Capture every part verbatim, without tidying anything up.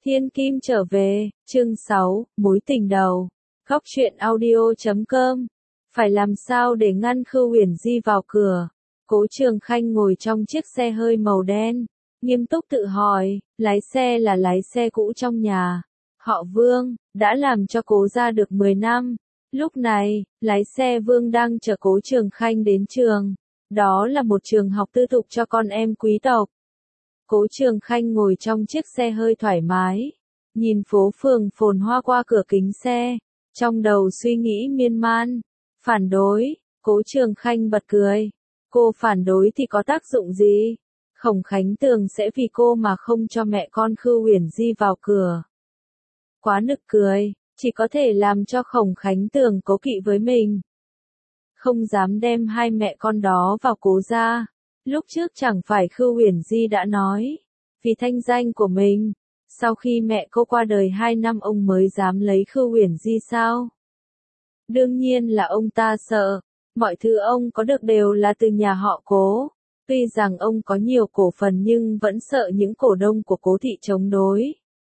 Thiên Kim trở về, chương sáu, mối tình đầu. Góc truyện audio chấm com. Phải làm sao để ngăn Khưu Uyển Di vào cửa? Cố Trường Khanh ngồi trong chiếc xe hơi màu đen, nghiêm túc tự hỏi, lái xe là lái xe cũ trong nhà. Họ Vương, đã làm cho Cố gia được mười năm. Lúc này, lái xe Vương đang chở Cố Trường Khanh đến trường. Đó là một trường học tư thục cho con em quý tộc. Cố Trường Khanh ngồi trong chiếc xe hơi thoải mái, nhìn phố phường phồn hoa qua cửa kính xe, trong đầu suy nghĩ miên man. Phản đối, Cố Trường Khanh bật cười. Cô phản đối thì có tác dụng gì? Khổng Khánh Tường sẽ vì cô mà không cho mẹ con Khưu Uyển Di vào cửa. Quá nực cười, chỉ có thể làm cho Khổng Khánh Tường cố kỵ với mình. Không dám đem hai mẹ con đó vào Cố gia. Lúc trước chẳng phải Khưu Uyển Di đã nói, vì thanh danh của mình, sau khi mẹ cô qua đời hai năm ông mới dám lấy Khưu Uyển Di sao? Đương nhiên là ông ta sợ, mọi thứ ông có được đều là từ nhà họ Cố. Tuy rằng ông có nhiều cổ phần nhưng vẫn sợ những cổ đông của Cố thị chống đối.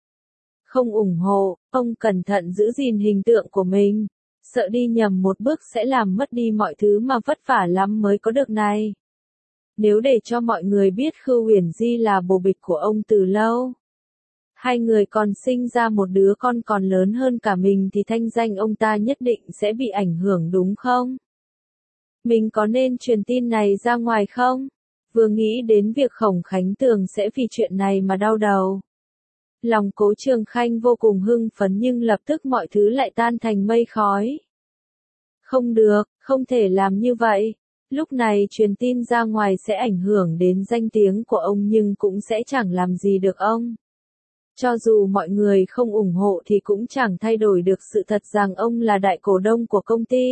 Không ủng hộ, ông cẩn thận giữ gìn hình tượng của mình, sợ đi nhầm một bước sẽ làm mất đi mọi thứ mà vất vả lắm mới có được này. Nếu để cho mọi người biết Khưu Uyển Di là bồ bịch của ông từ lâu, hai người còn sinh ra một đứa con còn lớn hơn cả mình thì thanh danh ông ta nhất định sẽ bị ảnh hưởng đúng không? Mình có nên truyền tin này ra ngoài không? Vừa nghĩ đến việc Khổng Khánh Tường sẽ vì chuyện này mà đau đầu. Lòng Cố Trường Khanh vô cùng hưng phấn nhưng lập tức mọi thứ lại tan thành mây khói. Không được, không thể làm như vậy. Lúc này truyền tin ra ngoài sẽ ảnh hưởng đến danh tiếng của ông nhưng cũng sẽ chẳng làm gì được ông. Cho dù mọi người không ủng hộ thì cũng chẳng thay đổi được sự thật rằng ông là đại cổ đông của công ty.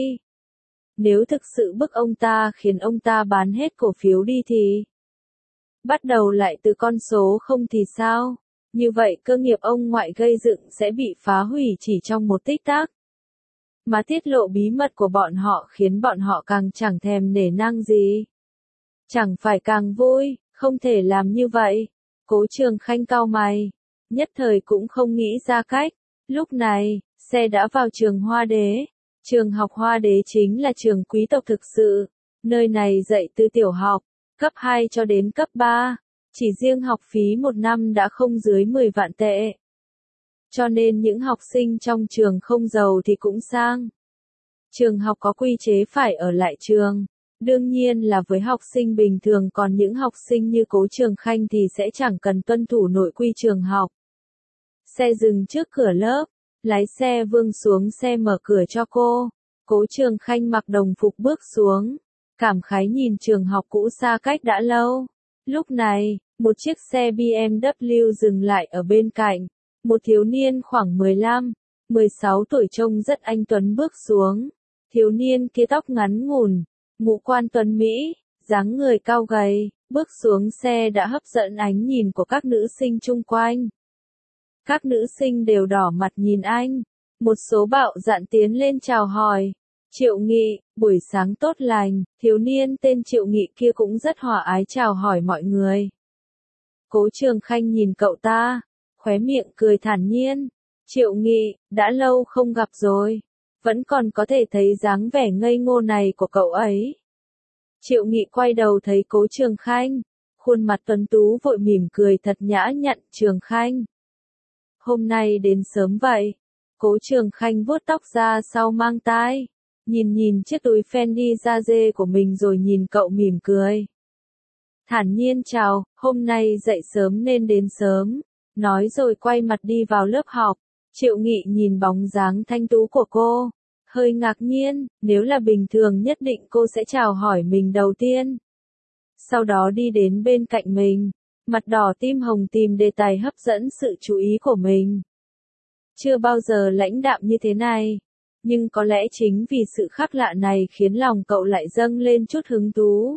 Nếu thực sự bức ông ta khiến ông ta bán hết cổ phiếu đi thì bắt đầu lại từ con số không thì sao? Như vậy cơ nghiệp ông ngoại gây dựng sẽ bị phá hủy chỉ trong một tích tắc. Mà tiết lộ bí mật của bọn họ khiến bọn họ càng chẳng thèm nể nang gì. Chẳng phải càng vui, không thể làm như vậy. Cố Trường Khanh cau mày, nhất thời cũng không nghĩ ra cách. Lúc này, xe đã vào trường Hoa Đế. Trường học Hoa Đế chính là trường quý tộc thực sự. Nơi này dạy từ tiểu học, cấp hai cho đến cấp ba. Chỉ riêng học phí một năm đã không dưới mười vạn tệ. Cho nên những học sinh trong trường không giàu thì cũng sang. Trường học có quy chế phải ở lại trường. Đương nhiên là với học sinh bình thường, còn những học sinh như Cố Trường Khanh thì sẽ chẳng cần tuân thủ nội quy trường học. Xe dừng trước cửa lớp. Lái xe Vương xuống xe mở cửa cho cô. Cố Trường Khanh mặc đồng phục bước xuống. Cảm khái nhìn trường học cũ xa cách đã lâu. Lúc này, một chiếc xe bê em vê dừng lại ở bên cạnh. Một thiếu niên khoảng mười lăm, mười sáu tuổi trông rất anh tuấn bước xuống. Thiếu niên kia tóc ngắn ngủn, ngũ quan tuấn mỹ, dáng người cao gầy, bước xuống xe đã hấp dẫn ánh nhìn của các nữ sinh chung quanh. Các nữ sinh đều đỏ mặt nhìn anh. Một số bạo dạn tiến lên chào hỏi. Triệu Nghị, buổi sáng tốt lành. Thiếu niên tên Triệu Nghị kia cũng rất hòa ái chào hỏi mọi người. Cố Trường Khanh nhìn cậu ta, khóe miệng cười thản nhiên. Triệu Nghị, đã lâu không gặp rồi. Vẫn còn có thể thấy dáng vẻ ngây ngô này của cậu ấy. Triệu Nghị quay đầu thấy Cố Trường Khanh. Khuôn mặt tuấn tú vội mỉm cười thật nhã nhặn. Trường Khanh, hôm nay đến sớm vậy. Cố Trường Khanh vuốt tóc ra sau mang tai. Nhìn nhìn chiếc túi Fendi da dê của mình rồi nhìn cậu mỉm cười. Thản nhiên chào, hôm nay dậy sớm nên đến sớm. Nói rồi quay mặt đi vào lớp học. Triệu Nghị nhìn bóng dáng thanh tú của cô. Hơi ngạc nhiên, nếu là bình thường nhất định cô sẽ chào hỏi mình đầu tiên. Sau đó đi đến bên cạnh mình. Mặt đỏ tim hồng tìm đề tài hấp dẫn sự chú ý của mình. Chưa bao giờ lãnh đạm như thế này. Nhưng có lẽ chính vì sự khác lạ này khiến lòng cậu lại dâng lên chút hứng thú.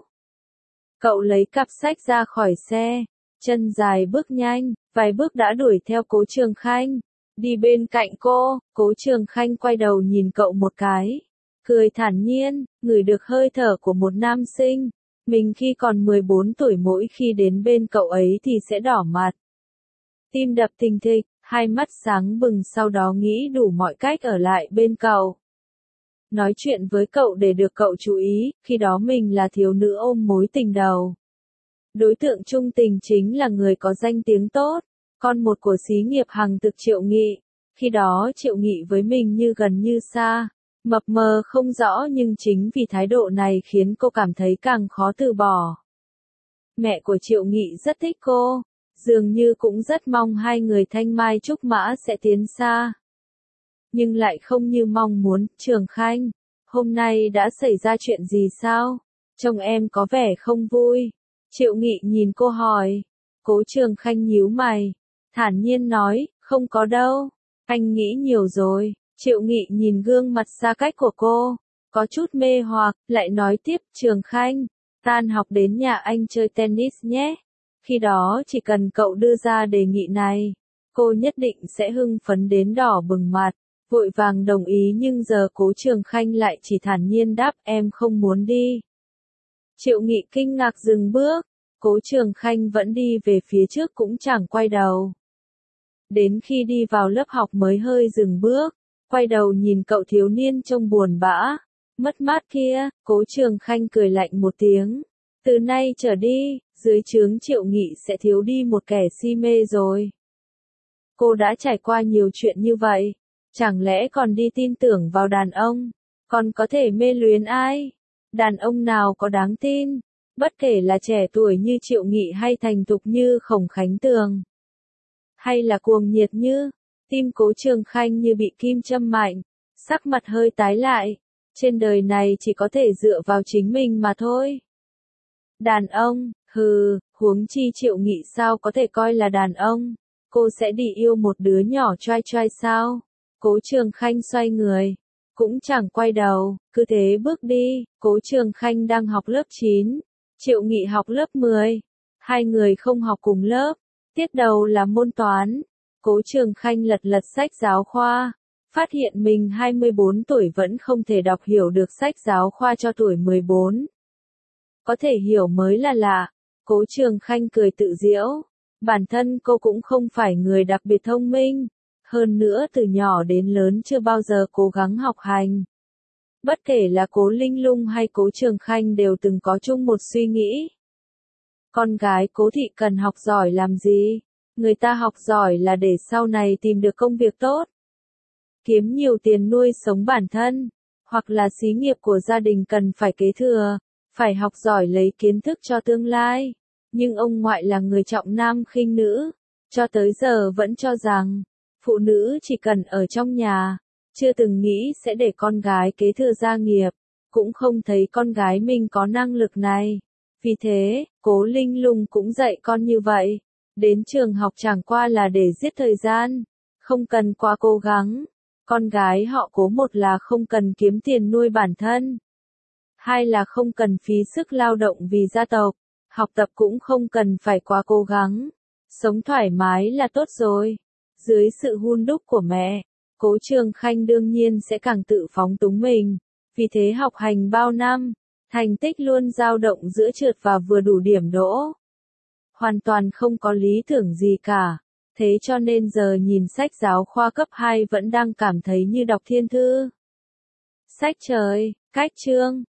Cậu lấy cặp sách ra khỏi xe, chân dài bước nhanh, vài bước đã đuổi theo Cố Trường Khanh. Đi bên cạnh cô, Cố Trường Khanh quay đầu nhìn cậu một cái. Cười thản nhiên, ngửi được hơi thở của một nam sinh. Mình khi còn mười bốn tuổi mỗi khi đến bên cậu ấy thì sẽ đỏ mặt. Tim đập thình thịch, hai mắt sáng bừng, sau đó nghĩ đủ mọi cách ở lại bên cậu. Nói chuyện với cậu để được cậu chú ý, khi đó mình là thiếu nữ ôm mối tình đầu. Đối tượng trung tình chính là người có danh tiếng tốt, con một của xí nghiệp hàng thực Triệu Nghị. Khi đó Triệu Nghị với mình như gần như xa, mập mờ không rõ, nhưng chính vì thái độ này khiến cô cảm thấy càng khó từ bỏ. Mẹ của Triệu Nghị rất thích cô, dường như cũng rất mong hai người thanh mai trúc mã sẽ tiến xa. Nhưng lại không như mong muốn. Trường Khanh, hôm nay đã xảy ra chuyện gì sao? Trông em có vẻ không vui. Triệu Nghị nhìn cô hỏi. Cố Trường Khanh nhíu mày, thản nhiên nói, không có đâu, anh nghĩ nhiều rồi. Triệu Nghị nhìn gương mặt xa cách của cô, có chút mê hoặc, lại nói tiếp, Trường Khanh, tan học đến nhà anh chơi tennis nhé. Khi đó chỉ cần cậu đưa ra đề nghị này, cô nhất định sẽ hưng phấn đến đỏ bừng mặt, vội vàng đồng ý, nhưng giờ Cố Trường Khanh lại chỉ thản nhiên đáp, em không muốn đi. Triệu Nghị kinh ngạc dừng bước, Cố Trường Khanh vẫn đi về phía trước cũng chẳng quay đầu. Đến khi đi vào lớp học mới hơi dừng bước, quay đầu nhìn cậu thiếu niên trông buồn bã, mất mát kia, Cố Trường Khanh cười lạnh một tiếng. Từ nay trở đi, dưới trướng Triệu Nghị sẽ thiếu đi một kẻ si mê rồi. Cô đã trải qua nhiều chuyện như vậy, chẳng lẽ còn đi tin tưởng vào đàn ông, còn có thể mê luyến ai? Đàn ông nào có đáng tin, bất kể là trẻ tuổi như Triệu Nghị hay thành thục như Khổng Khánh Tường, hay là cuồng nhiệt như, tim Cố Trường Khanh như bị kim châm mạnh, sắc mặt hơi tái lại. Trên đời này chỉ có thể dựa vào chính mình mà thôi. Đàn ông, hừ, huống chi Triệu Nghị sao có thể coi là đàn ông, cô sẽ đi yêu một đứa nhỏ choai choai sao? Cố Trường Khanh xoay người, cũng chẳng quay đầu, cứ thế bước đi. Cố Trường Khanh đang học lớp chín, Triệu Nghị học lớp mười, hai người không học cùng lớp, tiết đầu là môn toán. Cố Trường Khanh lật lật sách giáo khoa, phát hiện mình hai mươi bốn tuổi vẫn không thể đọc hiểu được sách giáo khoa cho tuổi mười bốn. Có thể hiểu mới là lạ. Cố Trường Khanh cười tự giễu, bản thân cô cũng không phải người đặc biệt thông minh, hơn nữa từ nhỏ đến lớn chưa bao giờ cố gắng học hành. Bất kể là Cố Linh Lung hay Cố Trường Khanh đều từng có chung một suy nghĩ. Con gái Cố thị cần học giỏi làm gì? Người ta học giỏi là để sau này tìm được công việc tốt, kiếm nhiều tiền nuôi sống bản thân, hoặc là xí nghiệp của gia đình cần phải kế thừa, phải học giỏi lấy kiến thức cho tương lai. Nhưng ông ngoại là người trọng nam khinh nữ, cho tới giờ vẫn cho rằng, phụ nữ chỉ cần ở trong nhà, chưa từng nghĩ sẽ để con gái kế thừa gia nghiệp, cũng không thấy con gái mình có năng lực này. Vì thế, Cố Linh Lung cũng dạy con như vậy, đến trường học chẳng qua là để giết thời gian, không cần quá cố gắng. Con gái họ Cố, một là không cần kiếm tiền nuôi bản thân, hai là không cần phí sức lao động vì gia tộc, học tập cũng không cần phải quá cố gắng, sống thoải mái là tốt rồi. Dưới sự hun đúc của mẹ, Cố Trường Khanh đương nhiên sẽ càng tự phóng túng mình, vì thế học hành bao năm, thành tích luôn dao động giữa trượt và vừa đủ điểm đỗ. Hoàn toàn không có lý tưởng gì cả, thế cho nên giờ nhìn sách giáo khoa cấp hai vẫn đang cảm thấy như đọc thiên thư. Sách trời, cách chương.